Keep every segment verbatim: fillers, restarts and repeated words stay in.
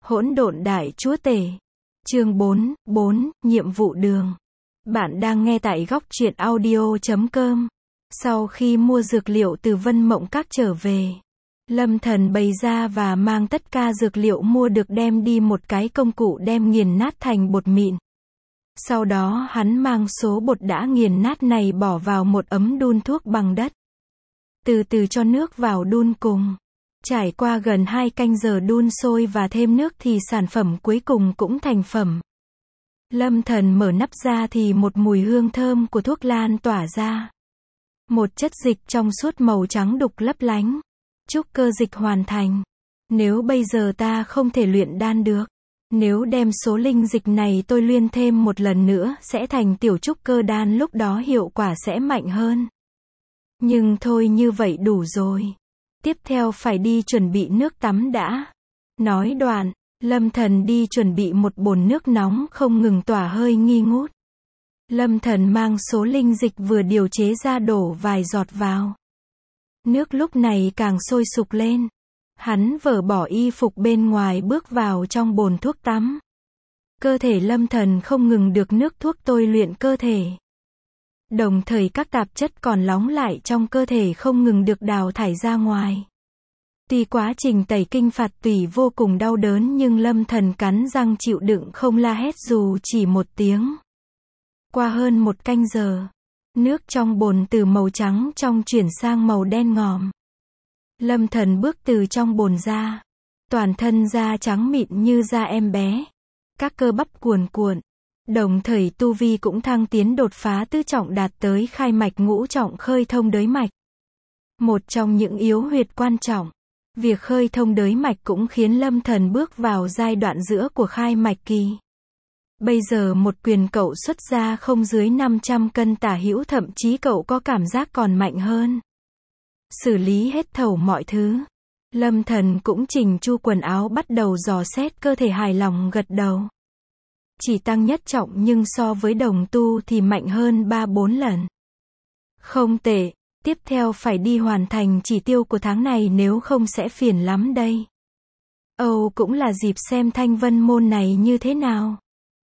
Hỗn độn đại chúa tể. Chương bốn, bốn, nhiệm vụ đường. Bạn đang nghe tại góc truyện audio chấm com. Sau khi mua dược liệu từ Vân Mộng Các trở về, Lâm Thần bày ra và mang tất cả dược liệu mua được đem đi một cái công cụ đem nghiền nát thành bột mịn. Sau đó hắn mang số bột đã nghiền nát này bỏ vào một ấm đun thuốc bằng đất. Từ từ cho nước vào đun cùng. Trải qua gần hai canh giờ đun sôi và thêm nước thì sản phẩm cuối cùng cũng thành phẩm. Lâm Thần mở nắp ra thì một mùi hương thơm của thuốc lan tỏa ra. Một chất dịch trong suốt màu trắng đục lấp lánh. Trúc cơ dịch hoàn thành. Nếu bây giờ ta không thể luyện đan được, nếu đem số linh dịch này tôi luyện thêm một lần nữa sẽ thành tiểu trúc cơ đan, lúc đó hiệu quả sẽ mạnh hơn. Nhưng thôi, như vậy đủ rồi. Tiếp theo phải đi chuẩn bị nước tắm đã. Nói đoạn, Lâm Thần đi chuẩn bị một bồn nước nóng không ngừng tỏa hơi nghi ngút. Lâm Thần mang số linh dịch vừa điều chế ra đổ vài giọt vào. Nước lúc này càng sôi sục lên. Hắn vở bỏ y phục bên ngoài bước vào trong bồn thuốc tắm. Cơ thể Lâm Thần không ngừng được nước thuốc tôi luyện cơ thể. Đồng thời các tạp chất còn lóng lại trong cơ thể không ngừng được đào thải ra ngoài. Tuy quá trình tẩy kinh phạt tủy vô cùng đau đớn nhưng Lâm Thần cắn răng chịu đựng không la hét dù chỉ một tiếng. Qua hơn một canh giờ, nước trong bồn từ màu trắng trong chuyển sang màu đen ngòm. Lâm Thần bước từ trong bồn ra. Toàn thân da trắng mịn như da em bé. Các cơ bắp cuồn cuộn. Đồng thời tu vi cũng thăng tiến đột phá tứ trọng đạt tới khai mạch ngũ trọng khơi thông đới mạch. Một trong những yếu huyệt quan trọng. Việc khơi thông đới mạch cũng khiến Lâm Thần bước vào giai đoạn giữa của khai mạch kỳ. Bây giờ một quyền cậu xuất ra không dưới năm trăm cân tả hữu, thậm chí cậu có cảm giác còn mạnh hơn. Xử lý hết thảy mọi thứ. Lâm Thần cũng chỉnh chu quần áo bắt đầu dò xét cơ thể, hài lòng gật đầu. Chỉ tăng nhất trọng nhưng so với đồng tu thì mạnh hơn ba bốn lần. Không tệ, tiếp theo phải đi hoàn thành chỉ tiêu của tháng này nếu không sẽ phiền lắm đây. Âu cũng là dịp xem Thanh Vân môn này như thế nào.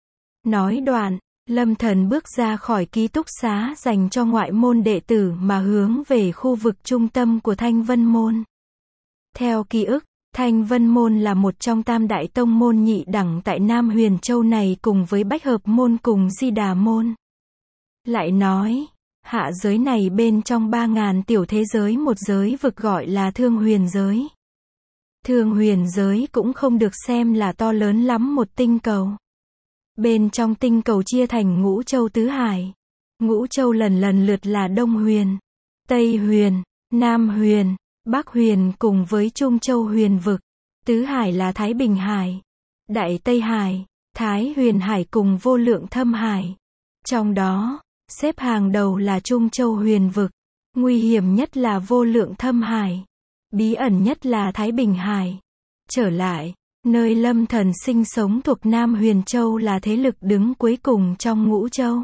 Nói đoạn, Lâm Thần bước ra khỏi ký túc xá dành cho ngoại môn đệ tử mà hướng về khu vực trung tâm của Thanh Vân môn. Theo ký ức, Thanh Vân môn là một trong tam đại tông môn nhị đẳng tại Nam Huyền Châu này cùng với Bách Hợp môn cùng Di Đà môn. Lại nói, hạ giới này bên trong ba ngàn tiểu thế giới một giới vực gọi là Thương Huyền giới. Thương Huyền giới cũng không được xem là to lớn lắm, một tinh cầu. Bên trong tinh cầu chia thành ngũ châu tứ hải. Ngũ châu lần lần lượt là Đông Huyền, Tây Huyền, Nam Huyền, Bắc Huyền cùng với Trung Châu Huyền vực. Tứ hải là Thái Bình Hải, Đại Tây Hải, Thái Huyền Hải cùng Vô Lượng Thâm Hải. Trong đó, xếp hàng đầu là Trung Châu Huyền vực. Nguy hiểm nhất là Vô Lượng Thâm Hải. Bí ẩn nhất là Thái Bình Hải. Trở lại, nơi Lâm Thần sinh sống thuộc Nam Huyền Châu là thế lực đứng cuối cùng trong ngũ châu.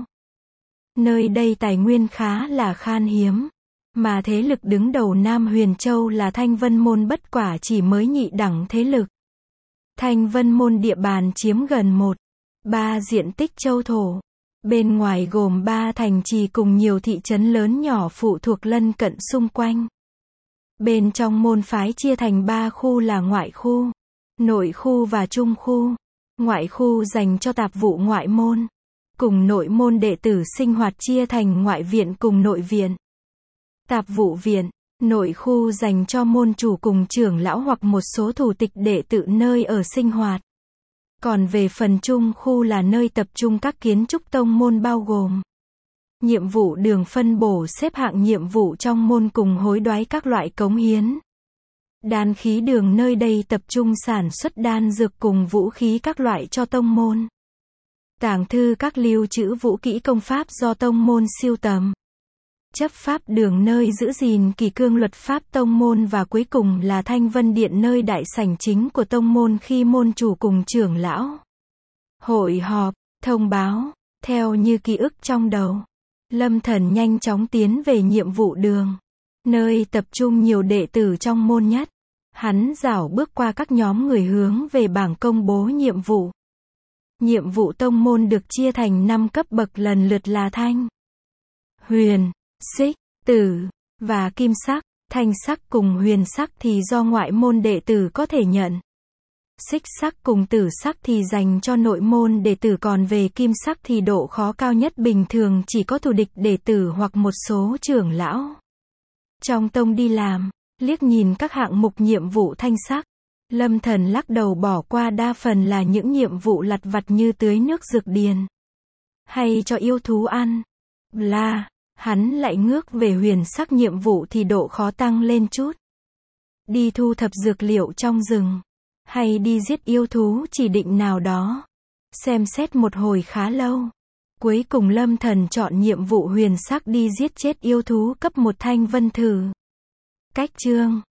Nơi đây tài nguyên khá là khan hiếm. Mà thế lực đứng đầu Nam Huyền Châu là Thanh Vân môn, bất quả chỉ mới nhị đẳng thế lực. Thanh Vân môn địa bàn chiếm gần một ba diện tích châu thổ. Bên ngoài gồm ba thành trì cùng nhiều thị trấn lớn nhỏ phụ thuộc lân cận xung quanh. Bên trong môn phái chia thành ba khu là ngoại khu, nội khu và trung khu. Ngoại khu dành cho tạp vụ ngoại môn, cùng nội môn đệ tử sinh hoạt chia thành ngoại viện cùng nội viện. Tạp vụ viện, nội khu dành cho môn chủ cùng trưởng lão hoặc một số thủ tịch đệ tử nơi ở sinh hoạt. Còn về phần trung khu là nơi tập trung các kiến trúc tông môn bao gồm nhiệm vụ đường, phân bổ xếp hạng nhiệm vụ trong môn cùng hối đoái các loại cống hiến. Đan khí đường, nơi đây tập trung sản xuất đan dược cùng vũ khí các loại cho tông môn. Tàng thư các lưu trữ vũ kỹ công pháp do tông môn siêu tầm. Chấp pháp đường, nơi giữ gìn kỷ cương luật pháp tông môn, và cuối cùng là Thanh Vân điện, nơi đại sảnh chính của tông môn khi môn chủ cùng trưởng lão hội họp, thông báo. Theo như ký ức trong đầu, Lâm Thần nhanh chóng tiến về nhiệm vụ đường, nơi tập trung nhiều đệ tử trong môn nhất. Hắn rảo bước qua các nhóm người hướng về bảng công bố nhiệm vụ. Nhiệm vụ tông môn được chia thành năm cấp bậc lần lượt là thanh, huyền, xích, tử, và kim sắc. Thanh sắc cùng huyền sắc thì do ngoại môn đệ tử có thể nhận. Xích sắc cùng tử sắc thì dành cho nội môn đệ tử, còn về kim sắc thì độ khó cao nhất bình thường chỉ có thủ địch đệ tử hoặc một số trưởng lão trong tông đi làm. Liếc nhìn các hạng mục nhiệm vụ thanh sắc, Lâm Thần lắc đầu bỏ qua, đa phần là những nhiệm vụ lặt vặt như tưới nước dược điền, hay cho yêu thú ăn. Là, hắn lại ngước về huyền sắc nhiệm vụ thì độ khó tăng lên chút. Đi thu thập dược liệu trong rừng, hay đi giết yêu thú chỉ định nào đó. Xem xét một hồi khá lâu. Cuối cùng Lâm Thần chọn nhiệm vụ huyền sắc đi giết chết yêu thú cấp một thanh vân thử. Cách chương